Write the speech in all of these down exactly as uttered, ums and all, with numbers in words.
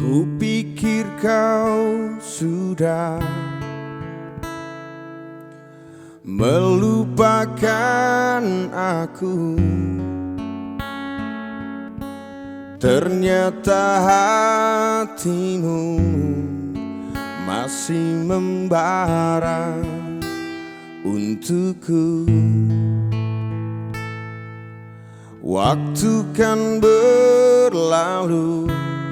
Kupikir kau sudah melupakan aku, ternyata hatimu masih membara untukku. Waktu kan berlalu,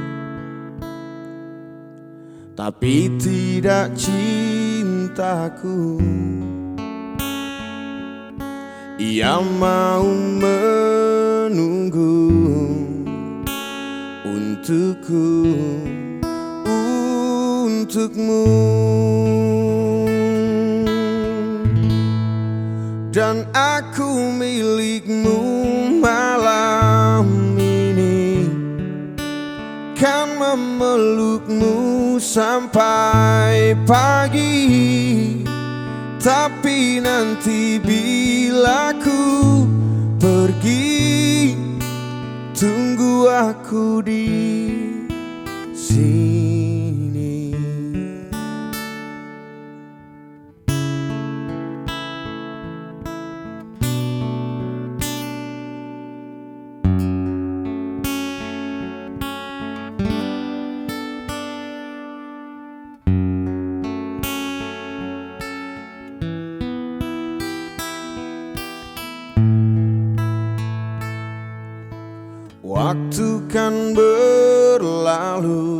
tapi tidak cintaku. Ia mau menunggu untukku, untukmu. Dan aku milikmu malam ini, kan memelukmu sampai pagi. Tapi nanti bila ku pergi, tunggu aku di sini. Waktu kan berlalu,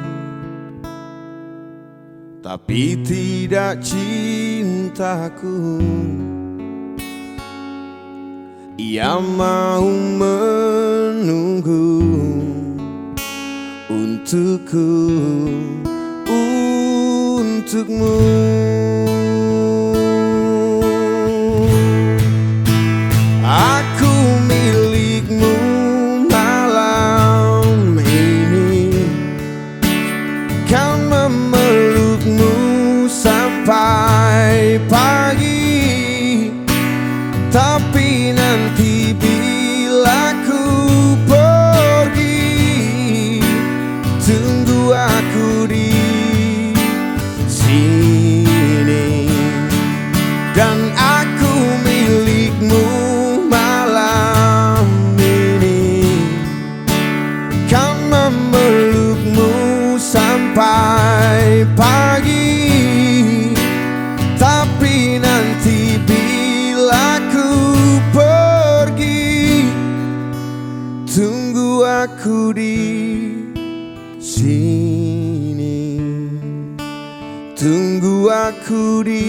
tapi tidak cintaku. Ia mau menunggu untukku, untukmu. Aku milikmu malam ini, kan memelukmu sampai pagi. Tapi nanti bila ku pergi, tunggu aku di sini. Dan aku milikmu malam ini, kan memelukmu sampai pagi. Tapi nanti bila ku pergi, tunggu aku di sini. Tunggu aku di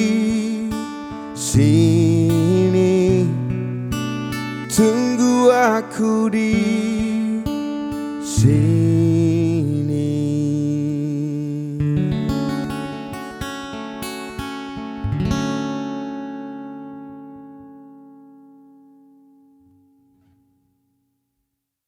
sini. Tunggu aku di sini.